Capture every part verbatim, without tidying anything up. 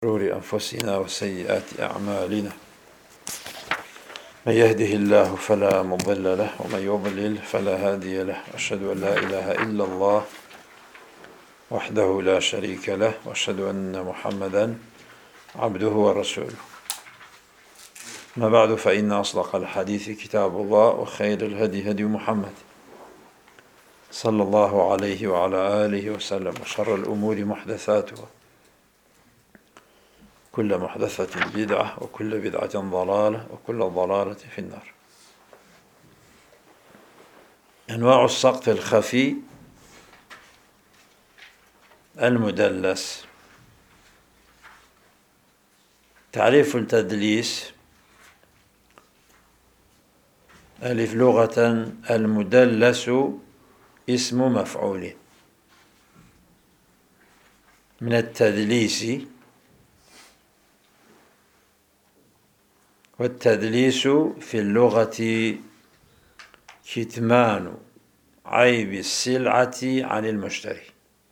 شرور أنفسنا وسيئات أعمالنا، من يهده الله فلا مضل له ومن يضلل فلا هادي له. أشهد أن لا إله إلا الله وحده لا شريك له، وأشهد أن محمدا عبده ورسوله. ما بعد، فإن أصدق الحديث كتاب الله، وخير الهدي هدي محمد صلى الله عليه وعلى آله وسلم، وشر الأمور محدثاتها، كل محدثة بدعة، وكل بدعة ضلالة، وكل ضلالة في النار. أنواع السقط الخفي المدلس. تعريف التدليس: ألف لغة المدلس اسم مفعول من التدليس، والتدليس في اللغة كتمان عيب السلعة عن المشتري.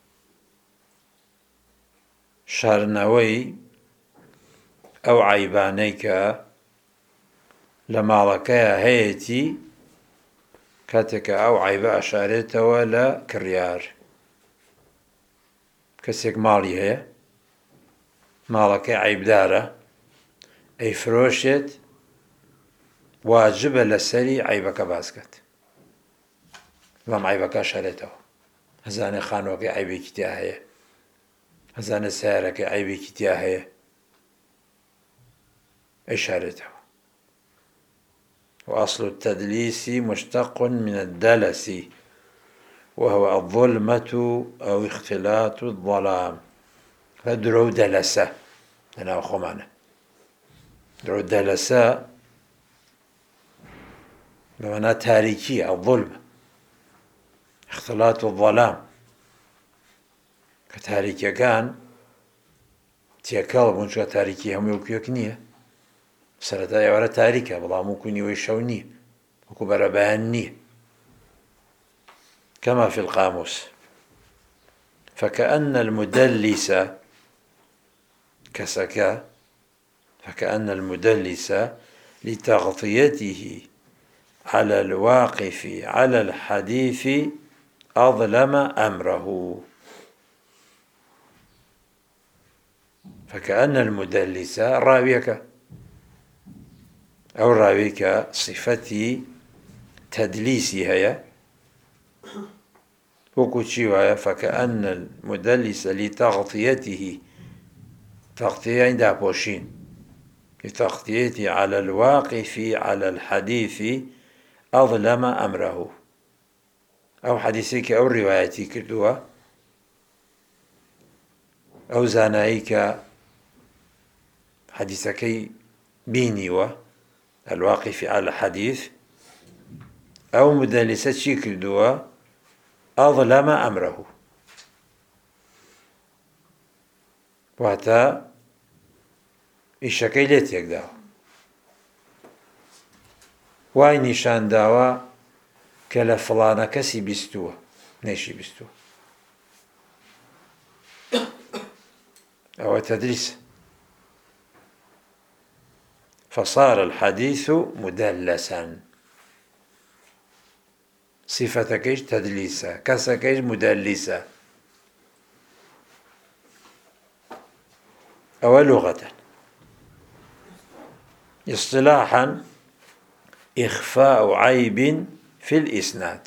شارنوي أو عيبانيك لما لكيا هيتي كاتك أو عيب أشارته ولا كريار كسيك مالي هي مالك عيب داره أي فروشت واجب لسري عيبك باسكت لما عيبك أشارته. هزاني خانوك عيبي كتاهي، هزاني سيارك عيبي كتاهي إشارته. وأصل التدليس مشتق من الدلس، وهو الظلمة أو اختلاط الظلام. فدرو دلسة أنا أخمانه درو دلسة بمعنى تاريكية، الظلمة، اختلاط الظلام كتاريكية كان تيكال بونشا تاريكية هم يوكيوكنية سرطا يورا تاريكة بلا ممكن يوشوني وكبر باني كما في القاموس. فكأن المدلس كسكا فكأن المدلس لتغطيته على الواقف على الحديث أظلم أمره. فكأن المدلس راويك أو راويك صفتي تدليسي هي وكتشيوها. فكأن المدلس لتغطيته تغطية عند بوشين لتغطيته على الواقف على الحديث أظلم أمره. أو حديثك أو روايتي كردوها أو زانايك حديثك بينيوه الواقف على الحديث أو مدلسة شي كردوها أظلم أمره. واتا إشكي ليت يكداو واي نشان داوا كلا فلانا كسي بستوه نيشي بستوه أو تدريس. فصار الحديث مدلسا، صفتكيش تدليسا كسكيش مدلسا. أو لغة. اصطلاحا إخفاء عيب في الإسناد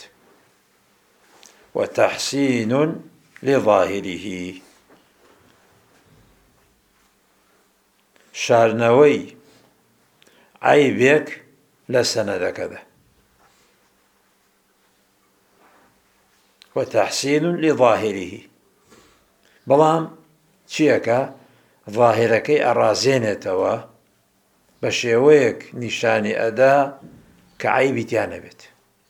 وتحسين لظاهره. شارنوي عيبك لسند كذا وتحسين لظاهره. بلام تشيكا ظاهرك أرازينتوا بشيويك نشاني أدا كعيب تيانبت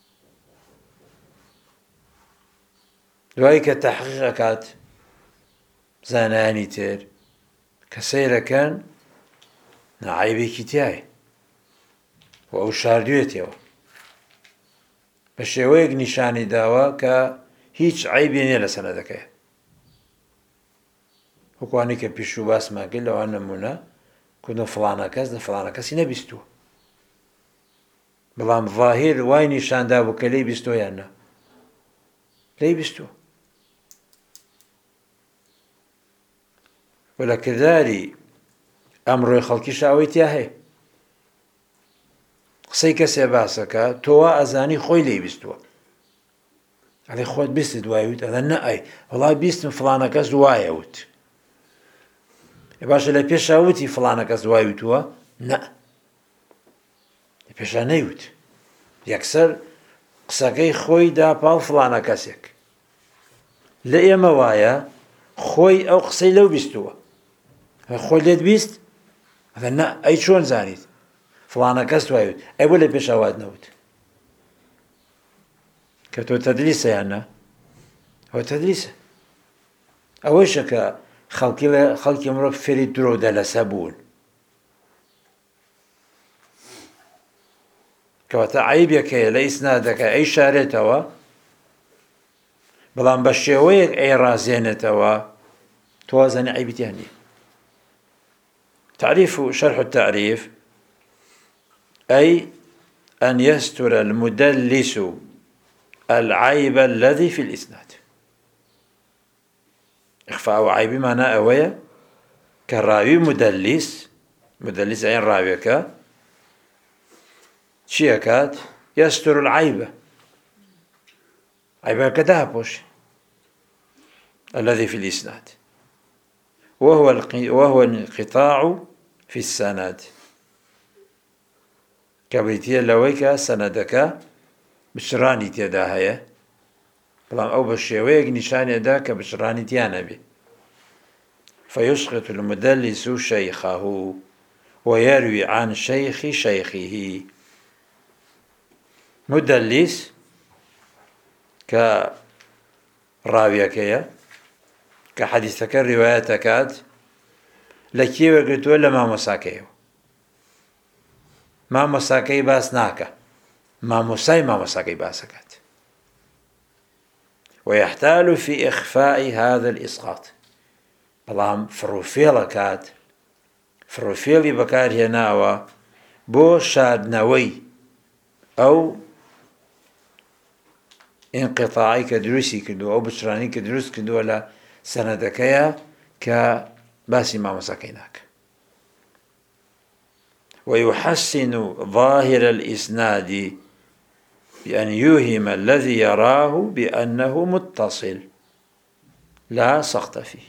دوائك تحقيقات زاناني تير كسيرا كان نعيبي كتاي وأو شاردويتيو بشيويك نشاني داوا كهيج عيبي نيلا سندك وەکوانی کە پیش و باسمان کرد لەوان نمونە کودە فڵانە کەس لە فڵانە کەسی نەبیستووە، بەڵام ظاهیر وای نیشاندا بوو کە لێی بیستۆ یان نا، لێی بیستووە. و لە کرداری ئەمڕۆی خەڵکیش ئەوەی تیا هەیە، قسەی کەسێ باسەکە تۆ وا ئەزانی خۆی لێی بیستووە، ئەڵێ خۆت بیستت وای وت، ئەڵێ نە ئەی وەڵای بیستم فڵانە کەس وایە وت. باشە لە پێشا وتی فڵانە کەس وای وتووە؟ نە، لە پێشا نەیوت، یەکسەر قسەکەی خۆی دا پاڵ فڵانە کەسێک. لە ئێمە وایە خۆی ئەو قسەی لەو بیستووە، خۆی لێت بیست؟ ئەڵێ نە، ئەی چۆن زانیت؟ فڵانە کەس وای وت، ئەی بۆ لە پێشا وات نەوت؟ کە تۆ تەدلیسە یان نا؟ ئەوە تەدلیسە. ئەوەیشە کە خەڵکی لە خەڵکی ئەمڕۆ فێری درۆ و دەلەسە بوون، کەواتە عەیبێک هەیە لە ئیسنادەکە ئەی شارێتەوە، بەڵام بە شێوەیەک ئەی ڕازێنێتەوە تۆ وازانێ عەیبی تیا نییە. تعريف شرح التعريف أي أن يستر المدلس العيب الذي في الإسناد. إخفاء عيب معناه أوية كالراوي مدلس، مدلس أي راويك شيكات يستر العيب، عيبك دابوش الذي في الإسناد، وهو وهو انقطاع في السند، كبريتيا لويك سندك بشراني تيدا هيا، بلام أو بشيويك نشان يداك بشراني تيانا بي، فيسقط المدلس شيخه ويروي عن شيخ شيخه. مدلس كراويك يا كحديثك روايتك لكي وقلت ولا ما مساكيه ما مساكي باس ناكا ما مساي ما مساكي باسكات، ويحتال في إخفاء هذا الإسقاط. بلام فروفيلا كات فروفيلي بكار هناوا بو شادنوي أو انقطاعي كدروسي كدو أو بشراني كدروس كدو ولا سندكيا كباسي ما مساكيناك. ويحسن ظاهر الإسناد بأن يوهم الذي يراه بأنه متصل لا سقط فيه.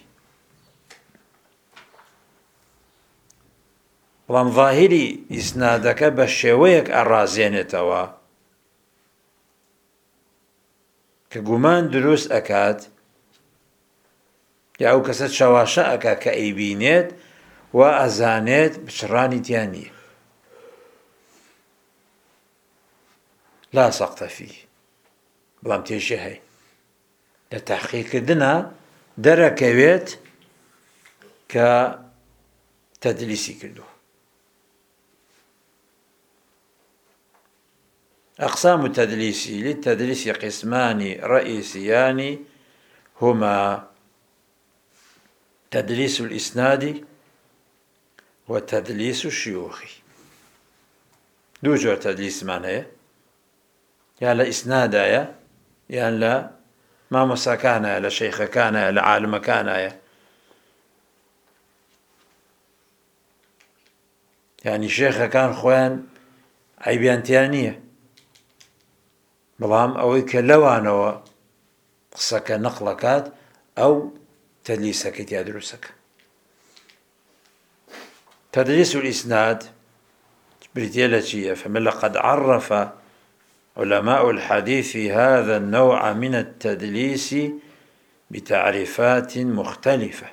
بلام ظاهري إسنادك بشويك الرازينتوا كقمان دروس أكاد يا أو كسد شواشا أكا كأيبينيت وأزانيت بشراني تياني لا سقط فيه. بلام تيشي هاي لتحقيق دنا دركويت كتدليسي كدو. أقسام التدليس للتدليس قسمان رئيسيان هما تدليس الإسناد وتدليس الشيوخ. دو جور تدليس معناه يا لا إسناد يا يا لا ما مساكان يا لا شيخ كان يا لا عالم كان يا يعني شيخ كان خوان عيبيان تيانية، بلام أوي كلوانوا قصك نقلكات أو تدليسك تدرسك. تدليس الإسناد بريتيلتي فمن لقد عرف علماء الحديث هذا النوع من التدليس بتعريفات مختلفة.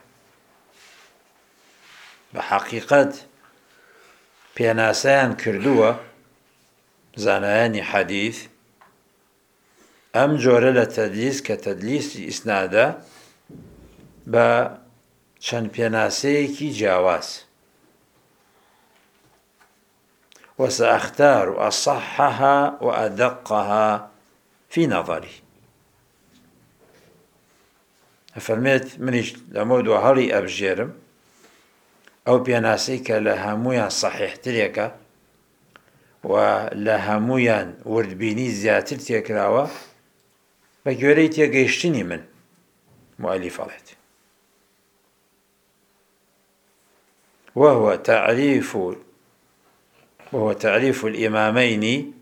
بحقيقة بيناسان كردوة زانيان حديث أم جورة التدليس كتدليس إسنادا با چەند پێناسەیەکی جیاواز. وسأختار أصحها وأدقها في نظري. فرميت منيش لمود وهري أبجيرم أو بيناسيك لهمويا صحيح تريكا ولهمويا وردبيني زياتر تيكراوا بجوري تيقيشتني من مؤلف عليت. وهو تعريف وهو تعريف الإمامين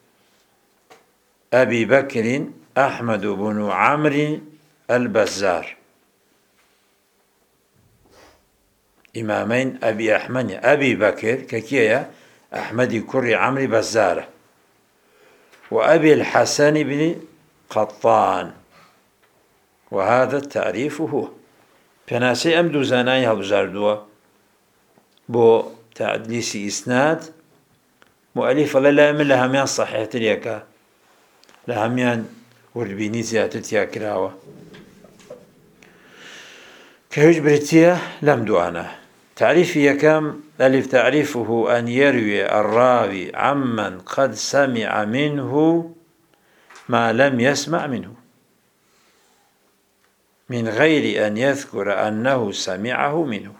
أبي بكر أحمد بن عمرو البزار. إمامين أبي أحمد أبي بكر ككيا أحمد كري عمرو بزارة، وأبي الحسن بن قطان، وهذا التعريف هو بناسي أمدو زاناي هبزاردوا بو تدليس إسناد مؤلف لا من لهميان صحيح تريكا لهميان وردبيني زيادة تياكراوا كهج بريتيا لم دوانا. تعريفي كم ألف تعريفه أن يروي الراوي عمن قد سمع منه ما لم يسمع منه من غير أن يذكر أنه سمعه منه.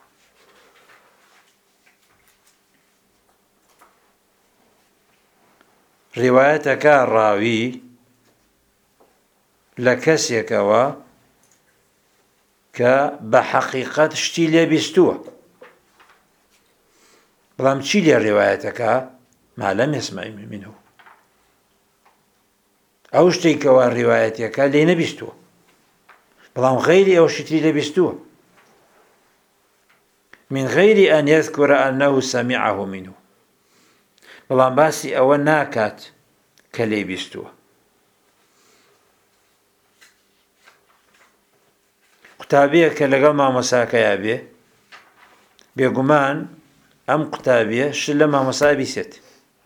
روايتك الراوي لكسيك و كبحقيقة شتي لبستوه بلام تشيلي روايتك ما لم يسمع منه أو شتي كوا روايتك لي نبستوه بلام غير أو شتي لبستوه من غير أن يذكر أنه سمعه منه بلام باسي أو ناكات كلي بستوه. قتابية كاللغة ما مساكا يابي بيقومان أم قتابية شل ما مسابي ست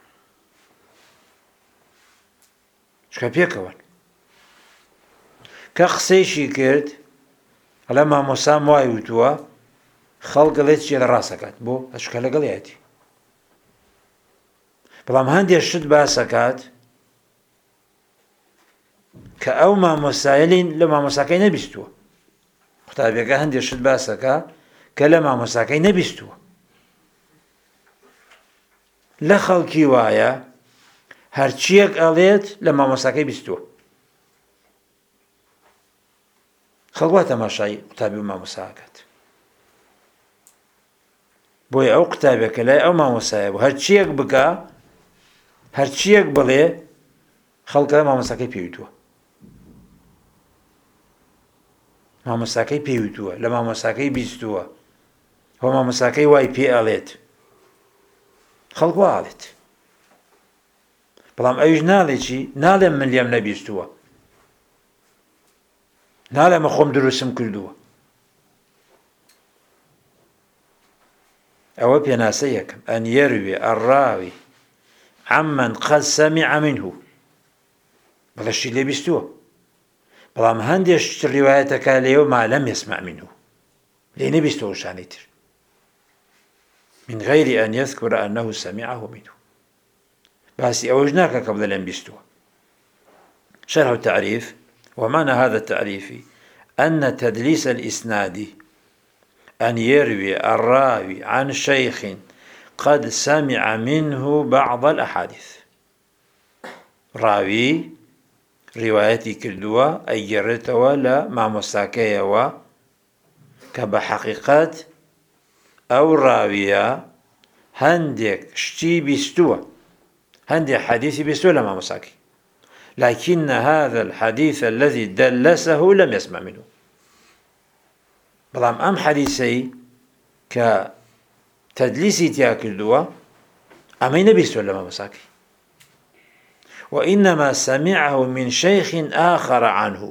شكا بيكوان كاقسيشي كرد لما مسام واي وتوا خلق ليت شي راسكات بو أشكا لقلياتي بلام هندي الشد باسكات كأو ما مسائلين لما مساكين نبستوا قتابيك هندي الشد باسكا كلما مساكين نبستوا لخلقي وايا هرچيك أليت لما مساكين بستوا خلقواتا ما شاي قتابي ما مساكات بوي أو قتابيك لا أو ما مسايب هرچيك بكا هرچيك بلي خلق ما مساكين بيوتوا ما مساكي بيوتوا لما مساكي بيستوا هما مساكي واي بي أليت خلق والت بلام أيش نالي شي نالي من اليوم نبيستوا نالي مخوم دروسم كردوا أو بيناسيكم أن يروي الراوي عمن قد سمع منه بلا الشي اللي بيستوا بلام هنديش روايتك ليه ما لم يسمع منه لين بيستوه شانيتر من غير أن يذكر أنه سمعه منه بس أوجناك قبل أن بيستوه. شرح التعريف. ومعنى هذا التعريف أن تدليس الإسناد أن يروي الراوي عن شيخ قد سمع منه بعض الأحاديث راوي روايتي كردوا أي جرتوا لا ما مساكيوا كبحقيقات أو راوية هندك شتي بيستوا هندي حديث بيستوا لما مساكي لكن هذا الحديث الذي دلسه لم يسمع منه بلام أم حديثي كتدليسي تياكردوا أمين بيستوا لما مساكي وإنما سمعه من شيخ آخر عنه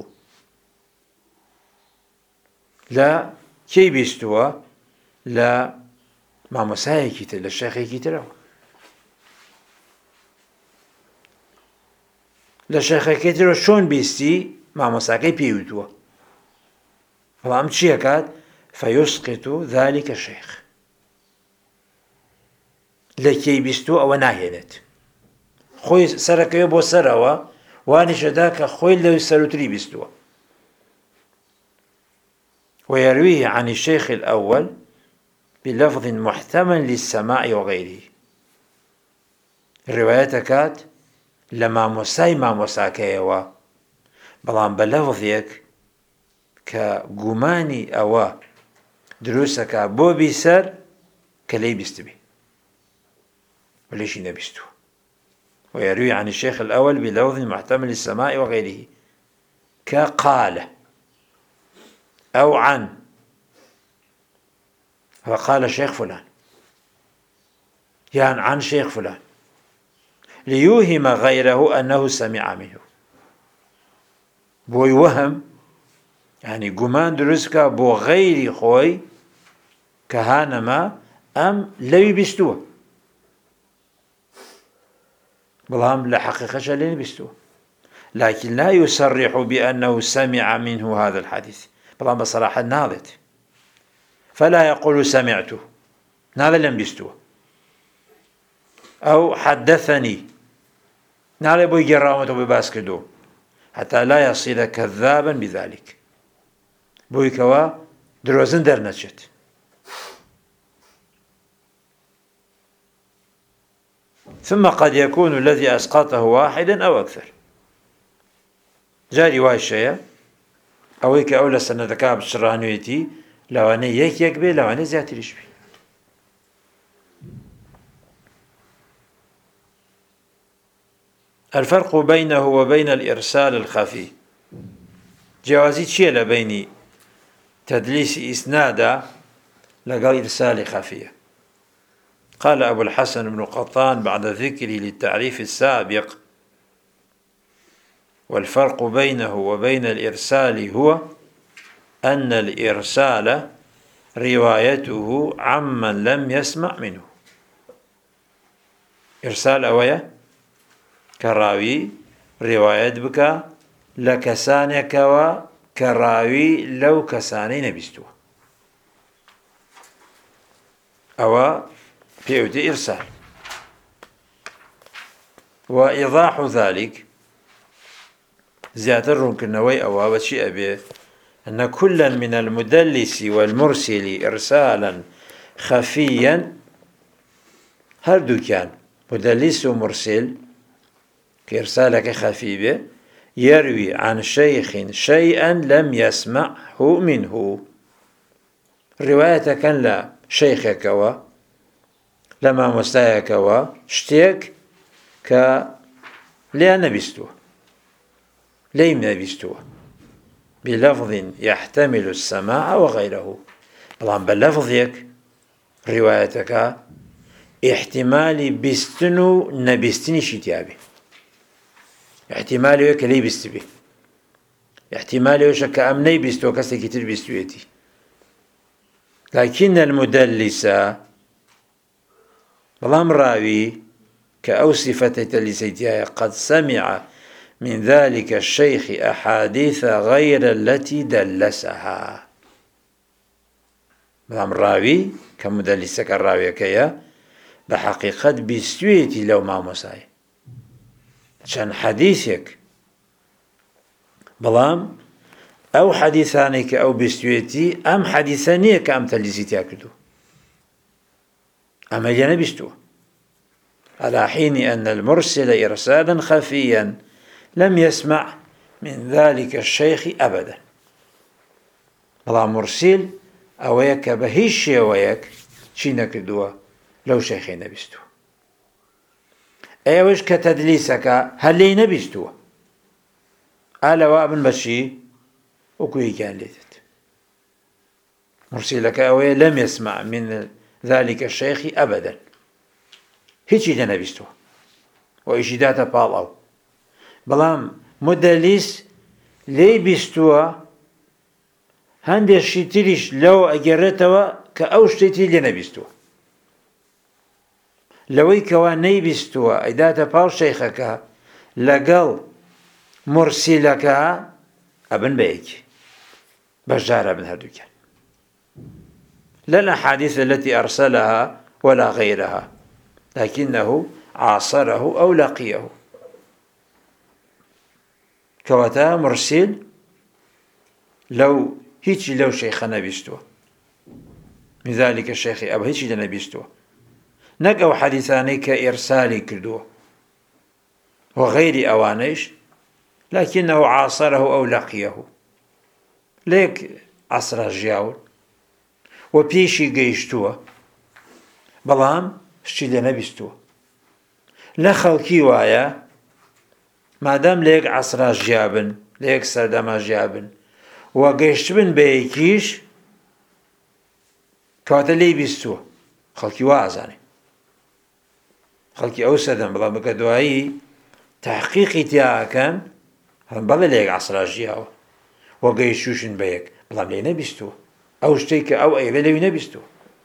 لا كي بيستوا لا ما مساهي كتير للشيخ كتير للشيخ كتير شون بيستي ما مساكي بيوتوا فلام تشيكات فيسقط ذلك الشيخ لكي بيستوا أو ناهينت خوي سركيو بو سروا واني شداك خوي لو سروتري بيستوا ويرويه عن الشيخ الأول بلفظ محتمل للسماع وغيره. الرواية كات لما مساي ما مساكيوا بلان بلفظيك كجماني أوا دروسك بو بيسر كلي بيستبي وليش نبيستو. ويروي عن الشيخ الأول بلفظ محتمل للسماع وغيره كقال أو عن، فقال شيخ فلان يعني عن شيخ فلان ليوهم غيره أنه سمع منه. بو يوهم يعني قمان درسكا بو غيري خوي كهانما أم لوي بيستوه بلام لا حقيقة شلين بيستوه، لكن لا يصرح بأنه سمع منه هذا الحديث بلام بصراحة ناضت، فلا يقول سمعته ناضل لم بيستوه أو حدثني ناضل بو يجرامته بباسكدو حتى لا يصير كذابا بذلك بويكوا دروزن درنشت. ثم قد يكون الذي أسقطه واحدا أو أكثر. جاء رواية الشيء أويك أولى سنة ذكاب الشرانيتي لو أنا يك يك بي لو أنا زيادة رشبي. الفرق بينه وبين الإرسال الخفي جوازي شيء لبيني تدليس إسنادا لقال إرسال خفية. قال أبو الحسن بن قطان بعد ذكره للتعريف السابق: والفرق بينه وبين الإرسال هو أن الإرسال روايته عمن لم يسمع منه. إرسال أويا كراوي رواية بك لكسانك وكراوي لو كساني نبستو أو في إرسال. وإيضاح ذلك زيادة الرنكنوي أو وشيء به أن كلا من المدلس والمرسل إرسالا خفيا هردو كان مدلس ومرسل كإرسالك خفي به يروي عن شيخ شيئا لم يسمعه منه. الرواية كان لا شيخك و لما مستايك و شتيك ك لا نبستوه ليم نبستوه بلفظ يحتمل السماع وغيره. طبعا بلفظك روايتك احتمالي بستنو نبستني شتيابي احتمالي وكلي بستبي احتمالي وشك أمني بستو كسي كتير بستويتي. لكن المدلس بلام راوي كأوصفة تلسيتها قد سمع من ذلك الشيخ أحاديث غير التي دلسها. بلام راوي كمدلس كالراوي كيا بحقيقة بستويتي لو ما مساي عشان حديثك بلام أو حديثانك أو بستويتي أم حديثانيك أم تلسيتي أكدو أما جانا بستوه على حين أن المرسل إرسالا خفيا لم يسمع من ذلك الشيخ أبدا. بلام مرسل أويك بهيش ويك شينك دوا لو شيخي نبستوه ايوش كتدليسك هل لي نبستوه ألا وابن بشي وكوي كان ليتت مرسلك أوي لم يسمع من ذلك الشيخ أبدا هيجي لنبستوه وإشداته بالاو. بلام مدلس لي بستوه هندي الشيتريش لو أجرته كأوشتي لنبستوه لوي كواني بستوى إذا باو شيخك لقل مرسلك ابن بيك بجار ابن هردوك لا الأحاديث التي أرسلها ولا غيرها لكنه عاصره أو لقيه كوتا مرسل لو هیچی لەو شەیخە نەبیستووە، لذلك الشيخ أبو هیچی لە نەبیستووە، نەک ئەو حەدیثانەی کە ئێرسالی کردووە وغير أوانيش، لكنه عاصره أو لقيه ليك عصر جياول وبيشي قيشتوه بلام شتي لنبستوه لخلقي وايا مادام ليك عصر جيابن ليك سردما جيابن وقيشتبن بيكيش كواتا لي بيستوه خلقي وازاني خلقي أوسدن بلام بكدوائي تحقيقي تيا كان بلا ليك عصر جياو وقيشوشن بيك بلام لي نبستوه أو اشتيك أو أي لي نبستوه.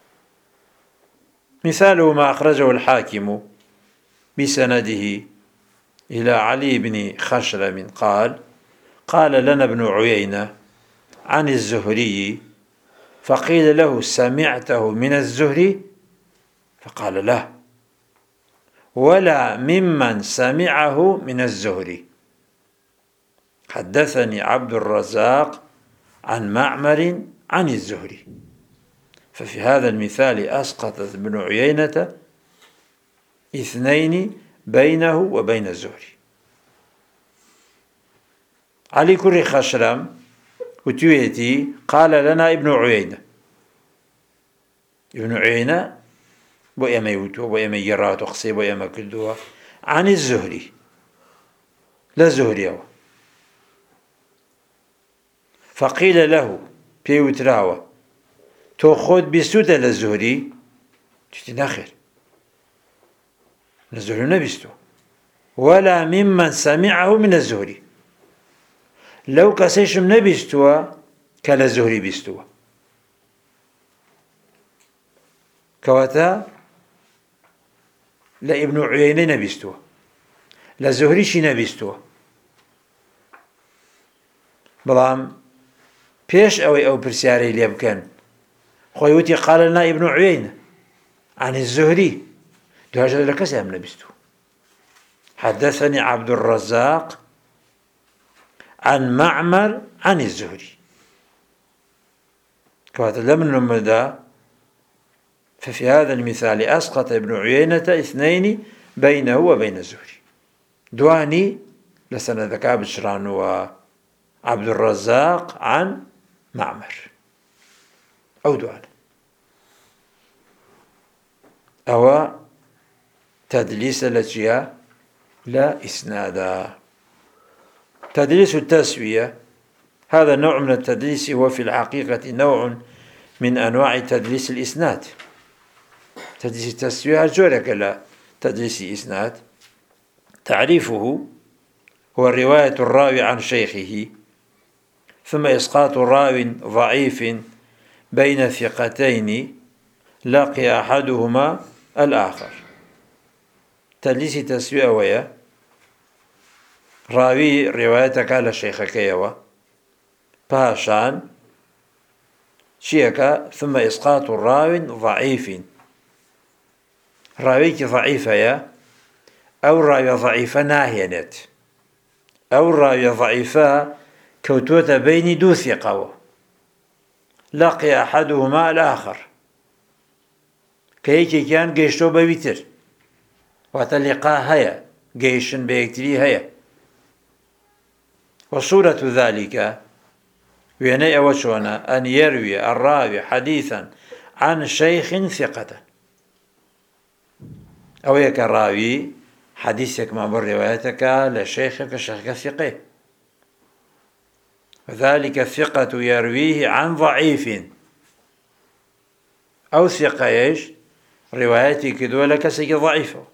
مثاله ما أخرجه الحاكم بسنده إلى علي بن خشرم قال قال لنا ابن عيينة عن الزهري فقيل له سمعته من الزهري فقال لا ولا ممن سمعه من الزهري. حدثني عبد الرزاق عن معمر عن الزهري. ففي هذا المثال أسقطت ابن عيينة اثنين بينه وبين الزهري. علي كري خشرم وتويتي قال لنا ابن عيينة، ابن عيينة بو يما يوتو بو يما يرات وقصي بو يما كدوها عن الزهري لا زهري هو. فقيل له بيوتراوة تو خود بيستوتا للزهري تشتي ناخر الزهري نبستو ولا ممن سمعه من الزهري لو كسيشم نبستوا كلا الزهري بستوا كواتا لا ابن عيينة نبستوا لا زهري شي نبستوا بلام بيش أوي أو برسياري ليبكن خويوتي قال لنا ابن عيينة عن الزهري دهجة لكسي أم نبستوا. حدثني عبد الرزاق عن معمر عن الزهري كوات لمن نمدا. ففي هذا المثال أسقط ابن عيينة اثنين بينه وبين الزهري. دواني لسنة ذكاء بشران وعبد الرزاق عن معمر أو دوان أو تدليس لجيا لا إسنادا. تدليس التسوية هذا نوع من التدليس، هو في الحقيقة نوع من أنواع تدليس الإسناد. تدليس التسوية أرجولك لا تدليس إسناد. تعريفه هو الرواية الراوي عن شيخه ثم إسقاط راو ضعيف بين ثقتين لقي أحدهما الآخر. تدليس تسوية ويا راوي روايتك على شيخك يوا باشان شيكا ثم إسقاط راو ضعيف راويك ضعيفة يا أو راوي ضعيفة ناهينت أو راوي ضعيفة كوتوة بين دو ثقة لقي أحدهما الآخر كيكي كان قيشتو بويتر وتلقى هيا قيشن بيكتري هيا. وصورة ذلك ويني أوشونا أن يروي الراوي حديثا عن شيخ ثقة أو يك الراوي حديثك ما بر روايتك لشيخك شيخك ثقة، وذلك الثقة يرويه عن ضعيف أو ثقة إيش روايتي كدولة كسي ضعيفة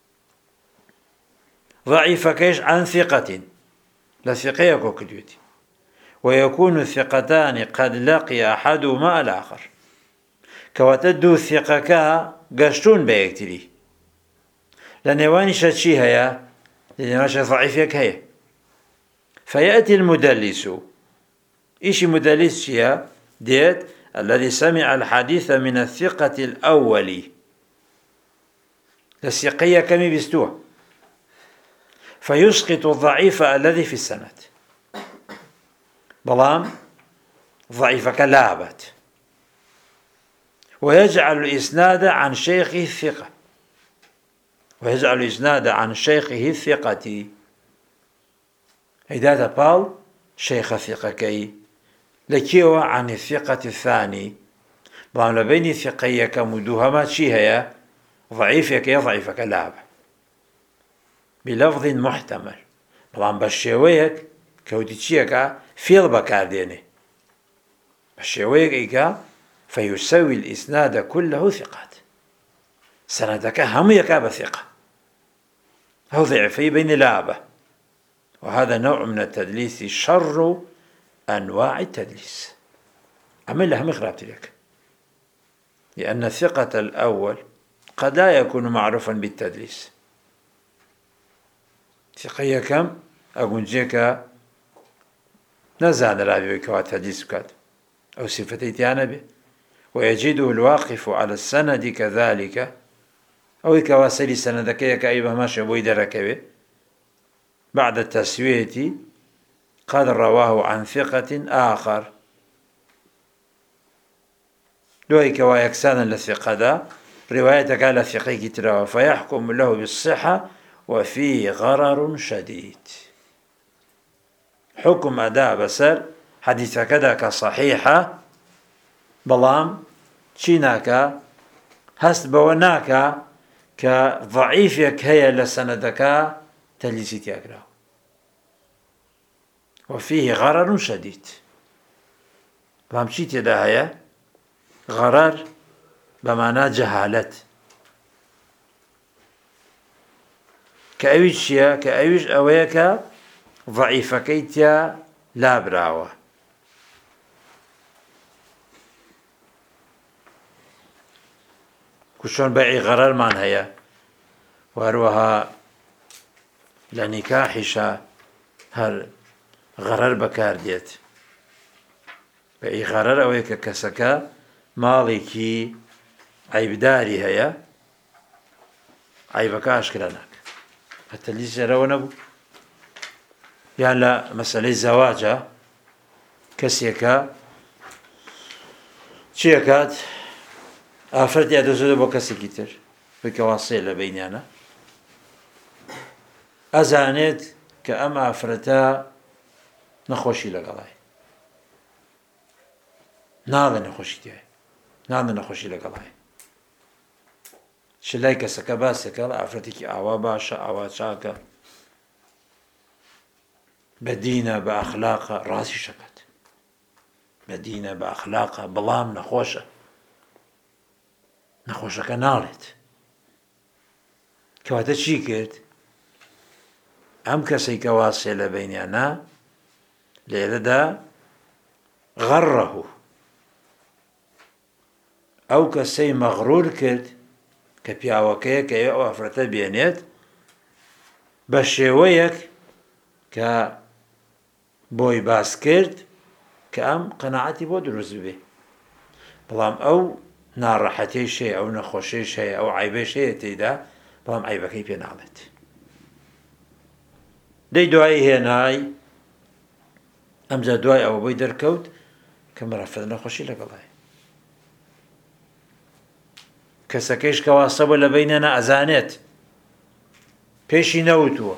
ضعيفة كيش عن ثقة لثقيك كدوتي. ويكون الثقتان قد لقي أحدهما الآخر كواتدو الثقك قشتون بيكتري لنواني شتشي هيا لنواني ضعيفك هيا. فيأتي المدلس إيش مدلس شيا ديت الذي سمع الحديث من الثقة الأولي للثقية كمي بستوه فيسقط الضعيف الذي في السند. بلام ضعيفك لابت. ويجعل الإسناد عن شيخه الثقة ويجعل الإسناد عن شيخه الثقة هيدا بال شيخ الثقة كي لكيوا عن الثقة الثاني بلام لبين ثقيك مدوهما شي هي ضعيفك يا ضعيفك لاب بلفظ محتمل بلام بشيويك كودي تشيكا فيل بكارديني بشيويك إيكا فيسوي الإسناد كله ثقات سندك هم يكاب ثقة هو ضعفي بين لابه. وهذا نوع من التدليس شر أنواع التدليس. أعمل لها مخربت لك لأن الثقة الأول قد لا يكون معروفا بالتدليس. ثقية كم أقول جيكا نزعنا رابي وكوات تدليس كات أو صفتي تيانا به ويجده الواقف على السند كذلك أو كواسلي سندك كأيبه ما شبوي دركبه بعد التسوية قد رواه عن ثقة آخر دوي كوا يكسانا للثقة دا روايتك على ثقة كتراوى فيحكم له بالصحة وفيه غرر شديد. حكم أداء بسر حديثك كذا كصحيحة بلام شيناك هست بوناك كضعيفك هي لسندك تليسيت يقرأ وفيه غرر شديد. بلام شيت يدا هي غرر بمعنى جهالة كأويش شيا كأويش أويك ضعيفكيتيا لا براوة. كشون بيعي غرر من هي واروها لنكاحشا هر غرر بكار ديت بيعي غرر أويك كسكا مالكي عيبداري هيا عيبك أشكرانك حتى اللي جروا نبو يعني لا مسألة الزواج كسيكا شيكات أفرد يدوزو بو كسي كتير بكواصيل بينيانا أزانت كأما أفرتا نخوشي لقلاي ناظر نخوشي تياي ناظر نخوشي لقلاي شلاي كسكا باسكا أفرتك أوا باشا أوا شاكا بدينا بأخلاق راسي شكت بدينا بأخلاق بلام نخوشة نخوشة كنالت كواتا شي كرت أم كسي كواصلة بيني أنا ليلدا غره أو كسي مغرور كرت كبياوكي كي أو أفرتا بيانيت بشيويك ك بوي باس كرت كأم قناعتي بو دروز به بلام أو ناراحتي شيء أو نخوشي شيء أو عيبي شيء تيدا بلام عيبكي بينالت دي دعاي هناي أمزا دعاي أو بي دركوت كمرافض نخوشي لقلاي كسكيش كواصب لبيننا أزانت بيشي نوتوا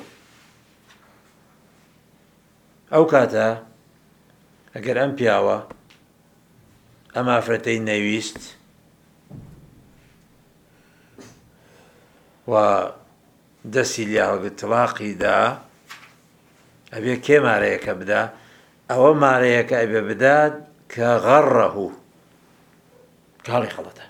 أو كاتا أجر أم بياوا أما أفرتين نيويست و دسي ليها بالطلاقي دا أبي كي ماريك أبدا أو ماريك أبي بداد كغره كالي خلطان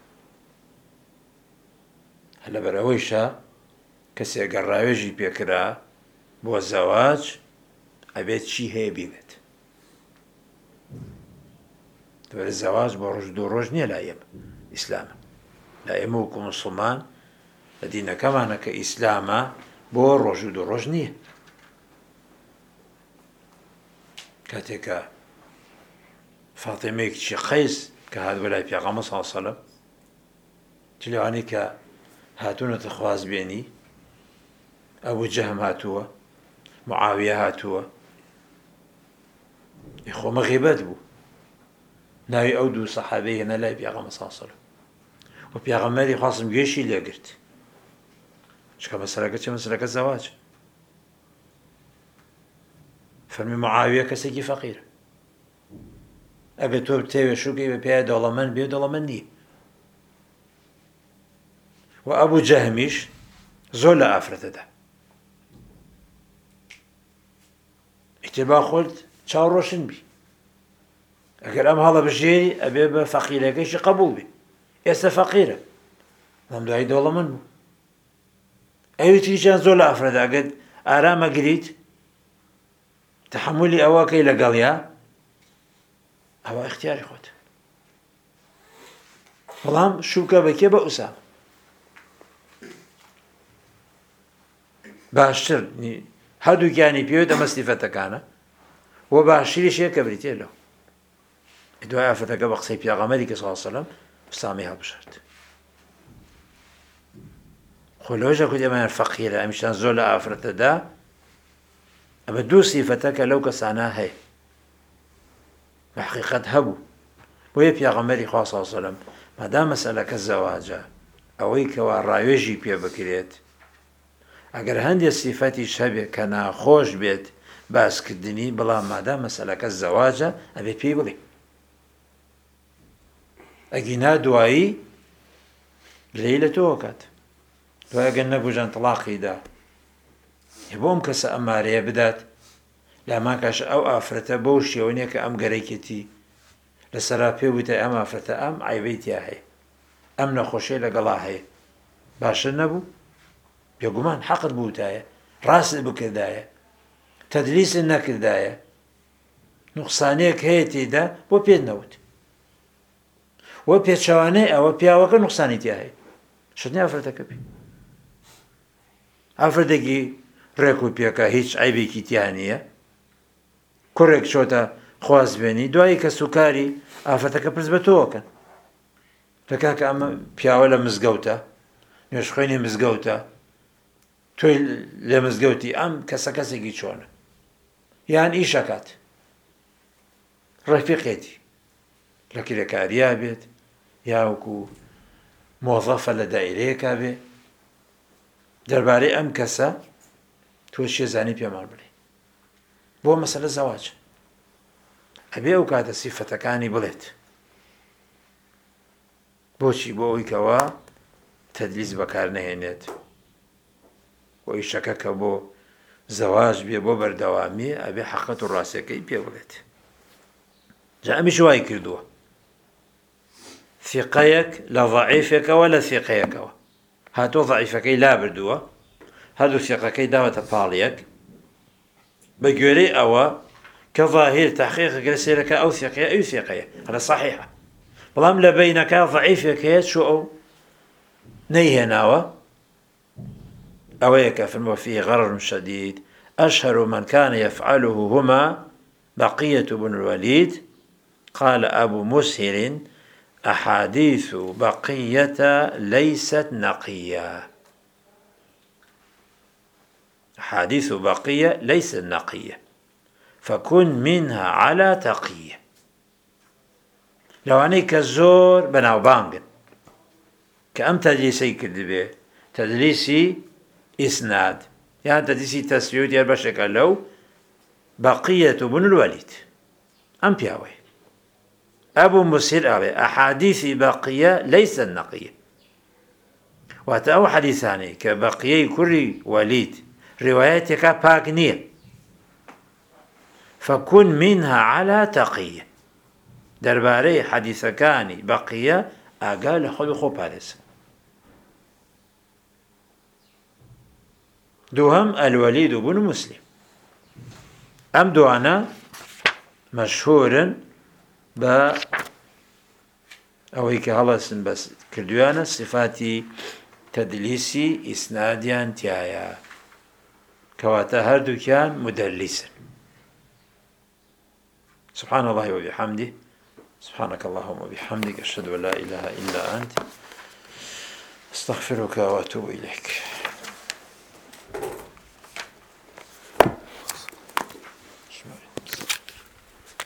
هلا براويشا كسي قراويجي بيكرا بو الزواج أبيت شي هي بيبت تبع الزواج بو رجد ورجنية لا يم إسلام لا يموكم الصمان لدينا كمان كإسلاما بو رجد ورجنية كاتيكا فاطمة كتشي قيس كهاد ولاي بيغام صلى الله عليه وسلم تليواني كا هاتونا تخواز بيني أبو جهم هاتوا معاوية هاتوا يخو مغيبات بو ناوي ئەو دوو سەحابەی هێنا لای پێغەمبەر صلی الله علیه وسلم و پێغەمبەری خواستم گوێشی لێگرت چکە مەسەلەکە چه مەسەلەکە زەواج فەرمی معاویە کەسێکی فەقیرە ئەگەر تۆ بتەوێ شوکەی بە پێیە دەوڵەمەند بێ دەوڵەمەند نییە و ئەبوو جەهمیش زۆر لە ئافرەتەدا ئیتر با خۆت چاوڕۆشن بی ئەگەر ئەم هەڵە بژێری ئەبێ بە فەقیرەکەیشی قبوڵ بی ئێستا فەقیرە لەم دوایی دەوڵەمەند بوو ئەوی تریشیان زۆر لە ئافرەتدا ئەگەر ئارامە گریت تحملی ئەوەکەی لەگەڵیا ئەوە اختیاری خۆت بەڵام شوکە بەکێ بە ئوسام باشتر هەردووکیانی پێوێت ئەمە سیفەتەکانە وە باشتریش یەکە بریتێ لەو دوای ئافرەتەکە بە قسەی پێغەمبەری کە صلی الله علیه وسلم ئوسامی هەڵبژارد خۆ لەوەشە کوتی ئەمەیان فەقیرە ئەمیشتان زۆر لە ئافرەتەدا ئەمە دوو سیفەتەکە لەو کەسانە هەیە بە حەقیقەت هەبوو بۆیە پێغەمبەری خوا صلی الله علیه وسلم مادام مەسەلەکە زەواجە ئەوەی کەوا ڕاوێژی پێ بکرێت ئەگەر هەندێک سیفەتیش هەبێت کە ناخۆش بێت باسکردنی بەڵام مادام مەسەلەکە زەواجە ئەبێ پێی بڵێ ئەگینا دوایی گلەی لە تۆ کات دوای ئەگەر نەبووژان تەڵاقیدا بۆ ئەم کەسە ئەمارەیە بدات لامان کاش ئەو ئافرەتە بەو شێوە نییە کە ئەم گەرەیکێتی لەسەرا پێ وتە ئەم ئافرەتە ئەم عیبەی تیا هەیە ئەم نەخۆشیە لەگەڵا هەیە باشتر نەبوو بێگومان حەقت بووتایە ڕاست بکردایە تەدلیست نەکردایە نوقسانەیەک هەیە تێیدا بۆ پێت نەوت وە پێچەوانەی ئەوە پیاوەکە نوقسانی تیا هەیە شتنی ئافرەتەکە بێ ئافرەتێکی ڕێک و پێکە هیچ عیبێکی تیا نییە کوڕێک چۆتە خوازبێنی دوایی کە سوکاری ئافرەتەکە پرس بە تۆکەن دەکا کە ئەمە پیاوە لە مزگەوتە نوێژخوێنی مزگەوتە تۆی لە مزگەوتی ئەم کەسە کەسێکی چۆنە یان ئیشەکات ڕەفیقێتی لە کرێکاریا بێت یاوەکو مۆزەفە لە دایرەیەکا بێ دەربارەی ئەم کەسە تۆ شێزانی پێمان بڵێ بۆ مەسەلە زەواج ئەبێ ئەو کاتە سیفەتەکانی بڵێت بۆچی بۆ ئەوی کەوا تەدلیس بەکار نەهێنێت بۆ ئیشەکە کە بۆ زەواج بێ بۆ بەردەوامی ئەبێ حەقەت و ڕاستیەکەی پێ بڵێت جا ئەمیش وای کردووە ثقەیەک لە ضەعیفێکەوە لە ثقەیەکەوە هاتۆ ضەعیفەکەی لا بردووە هەردوو ثقەکەی داوەتە پاڵیەک بە گوێرەی ئەوە کە ظاهیر تەحقیقەکە سێرەکە ئەو ثقەیە ئەو ثقەیە هەرە صەحیحە بەڵام لە بەینەکە ضەعیفێک هەیە چۆ ئەو نەیهێناوە ئەوەیە کە فەرمووە فیه غەرر شەدید ئەشهر من كان يفعله هما بقية بن الوليد قال أبو مسهر أحاديث بقية ليست نقية أحاديث بقية ليست نقية فكن منها على تقية لو أنك الزور بناو بانجن كأم تدليسي كذبه تدليسي إسناد يعني تدليسي تسيود يربشك لو بقية بن الوليد أم بياوي أبو مسهر أبي أحاديث بقية ليست نقية واتأو حديثاني كبقية كل وليد روايتك باقنية فكن منها على تقية درباري حديثكاني بقية أقال خذ خو بارس دوهم الوليد بن مسلم أم دوانا مشهور با أويك هلسن بس كردوانا صفاتي تدليسي إسناديان تيايا كواتا هردو كان مدلسا سبحان الله وبحمده سبحانك اللهم وبحمدك أشهد أن لا إله إلا أنت أستغفرك وأتوب إليك